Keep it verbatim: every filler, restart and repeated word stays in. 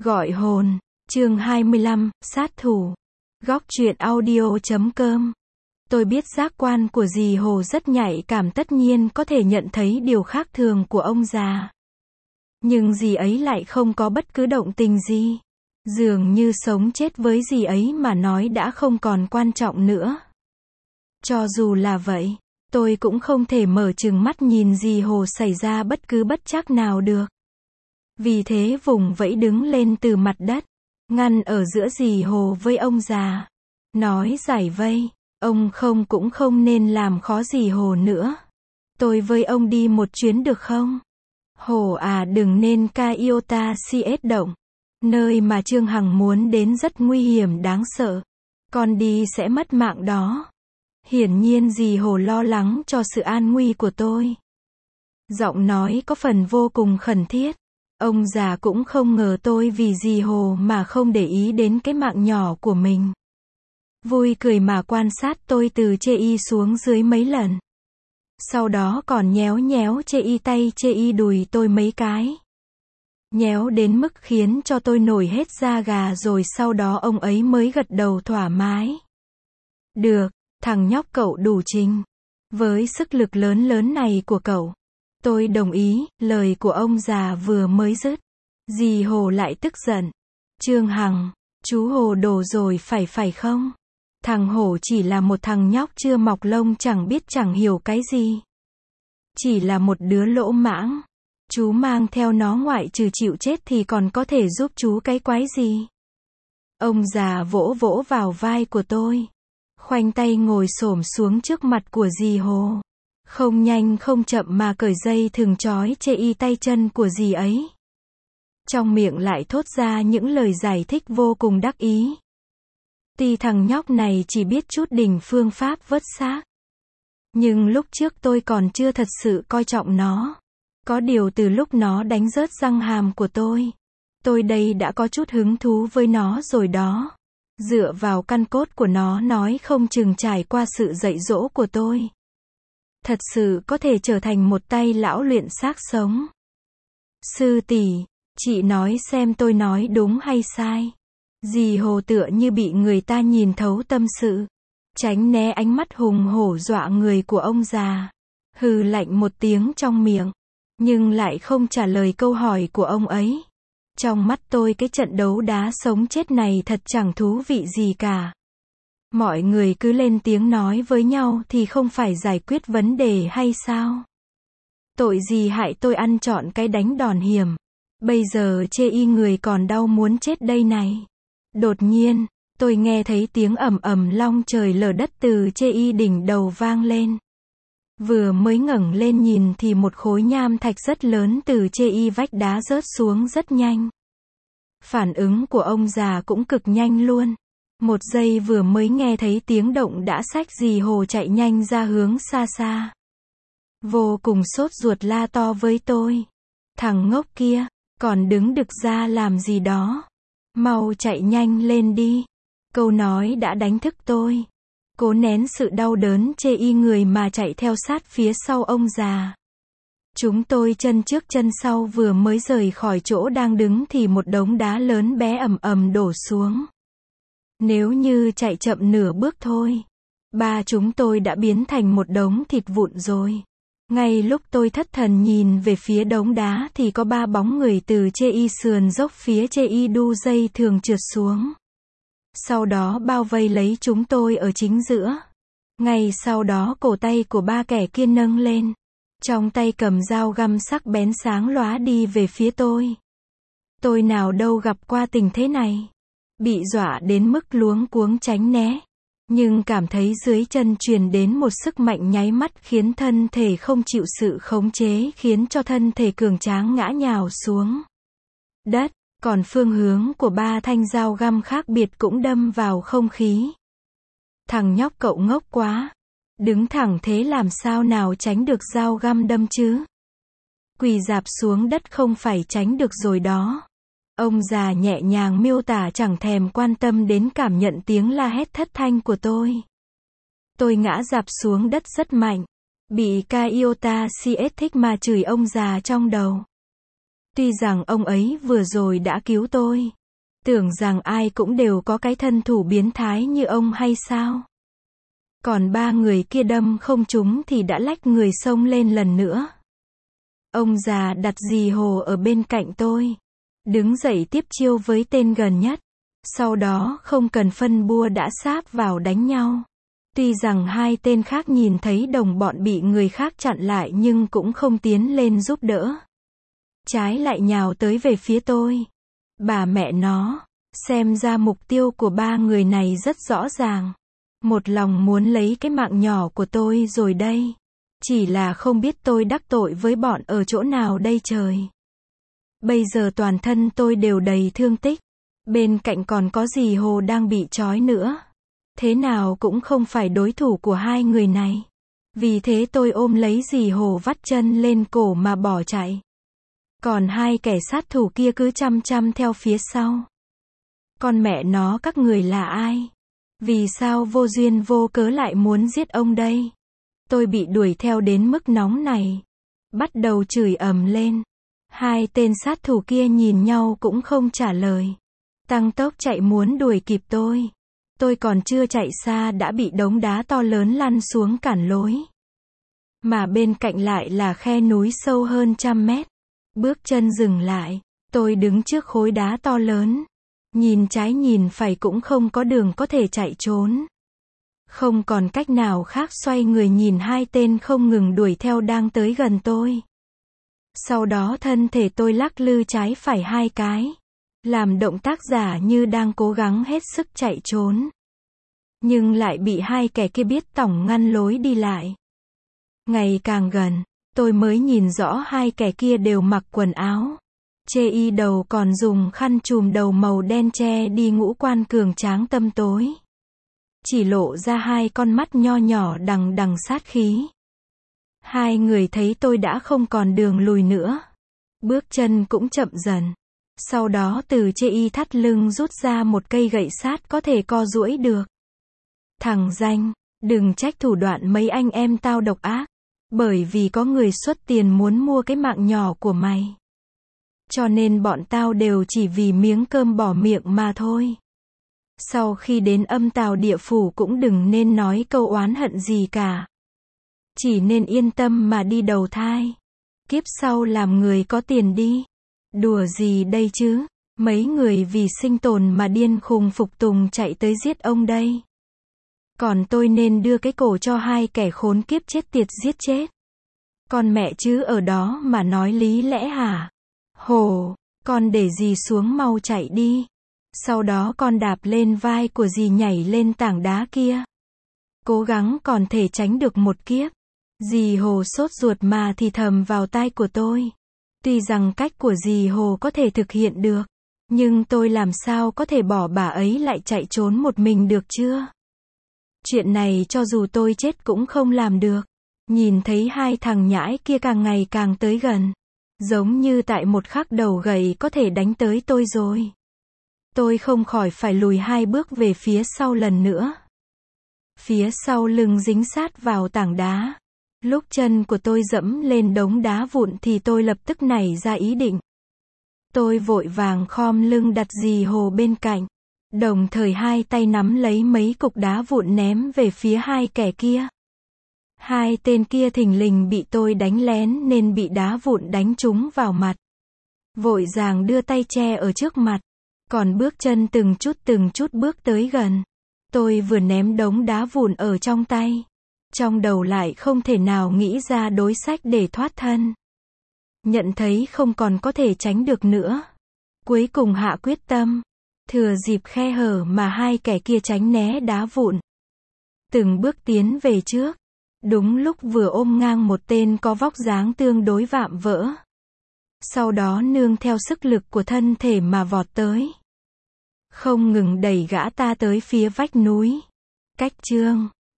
Gọi hồn, chương hai mươi lăm, sát thủ. Góc truyện audio chấm com. Tôi biết giác quan của dì Hồ rất nhạy cảm, tất nhiên có thể nhận thấy điều khác thường của ông già. Nhưng dì ấy lại không có bất cứ động tình gì. Dường như sống chết với dì ấy mà nói đã không còn quan trọng nữa. Cho dù là vậy, tôi cũng không thể mở trừng mắt nhìn dì Hồ xảy ra bất cứ bất trắc nào được. Vì thế vùng vẫy đứng lên từ mặt đất, ngăn ở giữa dì Hồ với ông già. Nói giải vây, ông không cũng không nên làm khó dì Hồ nữa. Tôi với ông đi một chuyến được không? Hồ à, đừng nên ca iota cs động. Nơi mà Trương Hằng muốn đến rất nguy hiểm đáng sợ. Con đi sẽ mất mạng đó. Hiển nhiên dì Hồ lo lắng cho sự an nguy của tôi. Giọng nói có phần vô cùng khẩn thiết. Ông già cũng không ngờ tôi vì dì Hồ mà không để ý đến cái mạng nhỏ của mình. Vui cười mà quan sát tôi từ chê y xuống dưới mấy lần. Sau đó còn nhéo nhéo chê y tay chê y đùi tôi mấy cái. Nhéo đến mức khiến cho tôi nổi hết da gà, rồi sau đó ông ấy mới gật đầu thoải mái. Được, thằng nhóc cậu đủ trình. Với sức lực lớn lớn này của cậu, tôi đồng ý. Lời của ông già vừa mới dứt, dì Hồ lại tức giận. Trương Hằng, chú Hồ đồ rồi phải phải không? Thằng Hổ chỉ là một thằng nhóc chưa mọc lông, chẳng biết chẳng hiểu cái gì. Chỉ là một đứa lỗ mãng. Chú mang theo nó ngoại trừ chịu chết thì còn có thể giúp chú cái quái gì? Ông già vỗ vỗ vào vai của tôi, khoanh tay ngồi xổm xuống trước mặt của dì Hồ. Không nhanh không chậm mà cởi dây thừng trói chê y tay chân của dì ấy. Trong miệng lại thốt ra những lời giải thích vô cùng đắc ý. Tuy thằng nhóc này chỉ biết chút đỉnh phương pháp vớt xác, nhưng lúc trước tôi còn chưa thật sự coi trọng nó. Có điều từ lúc nó đánh rớt răng hàm của tôi, tôi đây đã có chút hứng thú với nó rồi đó. Dựa vào căn cốt của nó nói không chừng trải qua sự dạy dỗ của tôi, thật sự có thể trở thành một tay lão luyện xác sống. Sư tỷ, chị nói xem tôi nói đúng hay sai? Dì Hồ tựa như bị người ta nhìn thấu tâm sự, tránh né ánh mắt hùng hổ dọa người của ông già. Hừ lạnh một tiếng trong miệng, nhưng lại không trả lời câu hỏi của ông ấy. Trong mắt tôi cái trận đấu đá sống chết này thật chẳng thú vị gì cả. Mọi người cứ lên tiếng nói với nhau thì không phải giải quyết vấn đề hay sao? Tội gì hại tôi ăn trọn cái đánh đòn hiểm. Bây giờ chê y người còn đau muốn chết đây này. Đột nhiên, tôi nghe thấy tiếng ầm ầm long trời lở đất từ chê y đỉnh đầu vang lên. Vừa mới ngẩng lên nhìn thì một khối nham thạch rất lớn từ chê y vách đá rớt xuống rất nhanh. Phản ứng của ông già cũng cực nhanh luôn. Một giây vừa mới nghe thấy tiếng động đã xách dì Hồ chạy nhanh ra hướng xa xa. Vô cùng sốt ruột la to với tôi. Thằng ngốc kia, còn đứng đực ra làm gì đó? Mau chạy nhanh lên đi. Câu nói đã đánh thức tôi. Cố nén sự đau đớn chê y người mà chạy theo sát phía sau ông già. Chúng tôi chân trước chân sau vừa mới rời khỏi chỗ đang đứng thì một đống đá lớn bé ầm ầm đổ xuống. Nếu như chạy chậm nửa bước thôi, ba chúng tôi đã biến thành một đống thịt vụn rồi. Ngay lúc tôi thất thần nhìn về phía đống đá thì có ba bóng người từ chê y sườn dốc phía chê y đu dây thường trượt xuống. Sau đó bao vây lấy chúng tôi ở chính giữa. Ngay sau đó cổ tay của ba kẻ kia nâng lên, trong tay cầm dao găm sắc bén sáng lóa đi về phía tôi. Tôi nào đâu gặp qua tình thế này. Bị dọa đến mức luống cuống tránh né. Nhưng cảm thấy dưới chân truyền đến một sức mạnh nháy mắt khiến thân thể không chịu sự khống chế, khiến cho thân thể cường tráng ngã nhào xuống đất. Còn phương hướng của ba thanh dao găm khác biệt cũng đâm vào không khí. Thằng nhóc cậu ngốc quá. Đứng thẳng thế làm sao nào tránh được dao găm đâm chứ? Quỳ rạp xuống đất không phải tránh được rồi đó. Ông già nhẹ nhàng miêu tả, chẳng thèm quan tâm đến cảm nhận tiếng la hét thất thanh của tôi. Tôi ngã rạp xuống đất rất mạnh. Bị ca iota cs thích mà chửi ông già trong đầu. Tuy rằng ông ấy vừa rồi đã cứu tôi. Tưởng rằng ai cũng đều có cái thân thủ biến thái như ông hay sao? Còn ba người kia đâm không trúng thì đã lách người xông lên lần nữa. Ông già đặt dì Hồ ở bên cạnh tôi. Đứng dậy tiếp chiêu với tên gần nhất. Sau đó không cần phân bua đã sáp vào đánh nhau. Tuy rằng hai tên khác nhìn thấy đồng bọn bị người khác chặn lại nhưng cũng không tiến lên giúp đỡ. Trái lại nhào tới về phía tôi. Bà mẹ nó, xem ra mục tiêu của ba người này rất rõ ràng. Một lòng muốn lấy cái mạng nhỏ của tôi rồi đây. Chỉ là không biết tôi đắc tội với bọn ở chỗ nào đây trời. Bây giờ toàn thân tôi đều đầy thương tích. Bên cạnh còn có dì Hồ đang bị trói nữa. Thế nào cũng không phải đối thủ của hai người này. Vì thế tôi ôm lấy dì Hồ vắt chân lên cổ mà bỏ chạy. Còn hai kẻ sát thủ kia cứ chăm chăm theo phía sau. Con mẹ nó các người là ai? Vì sao vô duyên vô cớ lại muốn giết ông đây? Tôi bị đuổi theo đến mức nóng này. Bắt đầu chửi ầm lên. Hai tên sát thủ kia nhìn nhau cũng không trả lời. Tăng tốc chạy muốn đuổi kịp tôi. Tôi còn chưa chạy xa đã bị đống đá to lớn lăn xuống cản lối. Mà bên cạnh lại là khe núi sâu hơn trăm mét. Bước chân dừng lại. Tôi đứng trước khối đá to lớn. Nhìn trái nhìn phải cũng không có đường có thể chạy trốn. Không còn cách nào khác xoay người nhìn hai tên không ngừng đuổi theo đang tới gần tôi. Sau đó thân thể tôi lắc lư trái phải hai cái. Làm động tác giả như đang cố gắng hết sức chạy trốn. Nhưng lại bị hai kẻ kia biết tỏng ngăn lối đi lại. Ngày càng gần, tôi mới nhìn rõ hai kẻ kia đều mặc quần áo. Chê y đầu còn dùng khăn trùm đầu màu đen che đi ngũ quan cường tráng tăm tối. Chỉ lộ ra hai con mắt nho nhỏ đằng đằng sát khí. Hai người thấy tôi đã không còn đường lùi nữa. Bước chân cũng chậm dần. Sau đó từ chê y thắt lưng rút ra một cây gậy sát có thể co duỗi được. Thằng danh, đừng trách thủ đoạn mấy anh em tao độc ác. Bởi vì có người xuất tiền muốn mua cái mạng nhỏ của mày. Cho nên bọn tao đều chỉ vì miếng cơm bỏ miệng mà thôi. Sau khi đến âm tào địa phủ cũng đừng nên nói câu oán hận gì cả. Chỉ nên yên tâm mà đi đầu thai. Kiếp sau làm người có tiền đi. Đùa gì đây chứ? Mấy người vì sinh tồn mà điên khùng phục tùng chạy tới giết ông đây. Còn tôi nên đưa cái cổ cho hai kẻ khốn kiếp chết tiệt giết chết. Con mẹ chứ ở đó mà nói lý lẽ hả? Hồ, con để dì xuống mau chạy đi. Sau đó con đạp lên vai của dì nhảy lên tảng đá kia. Cố gắng còn thể tránh được một kiếp. Dì Hồ sốt ruột mà thì thầm vào tai của tôi. Tuy rằng cách của dì Hồ có thể thực hiện được. Nhưng tôi làm sao có thể bỏ bà ấy lại chạy trốn một mình được chưa? Chuyện này cho dù tôi chết cũng không làm được. Nhìn thấy hai thằng nhãi kia càng ngày càng tới gần. Giống như tại một khắc đầu gậy có thể đánh tới tôi rồi. Tôi không khỏi phải lùi hai bước về phía sau lần nữa. Phía sau lưng dính sát vào tảng đá. Lúc chân của tôi dẫm lên đống đá vụn thì tôi lập tức nảy ra ý định. Tôi vội vàng khom lưng đặt dì Hồ bên cạnh. Đồng thời hai tay nắm lấy mấy cục đá vụn ném về phía hai kẻ kia. Hai tên kia thình lình bị tôi đánh lén nên bị đá vụn đánh trúng vào mặt. Vội vàng đưa tay che ở trước mặt. Còn bước chân từng chút từng chút bước tới gần. Tôi vừa ném đống đá vụn ở trong tay. Trong đầu lại không thể nào nghĩ ra đối sách để thoát thân. Nhận thấy không còn có thể tránh được nữa. Cuối cùng hạ quyết tâm. Thừa dịp khe hở mà hai kẻ kia tránh né đá vụn. Từng bước tiến về trước. Đúng lúc vừa ôm ngang một tên có vóc dáng tương đối vạm vỡ. Sau đó nương theo sức lực của thân thể mà vọt tới. Không ngừng đẩy gã ta tới phía vách núi. Cách chương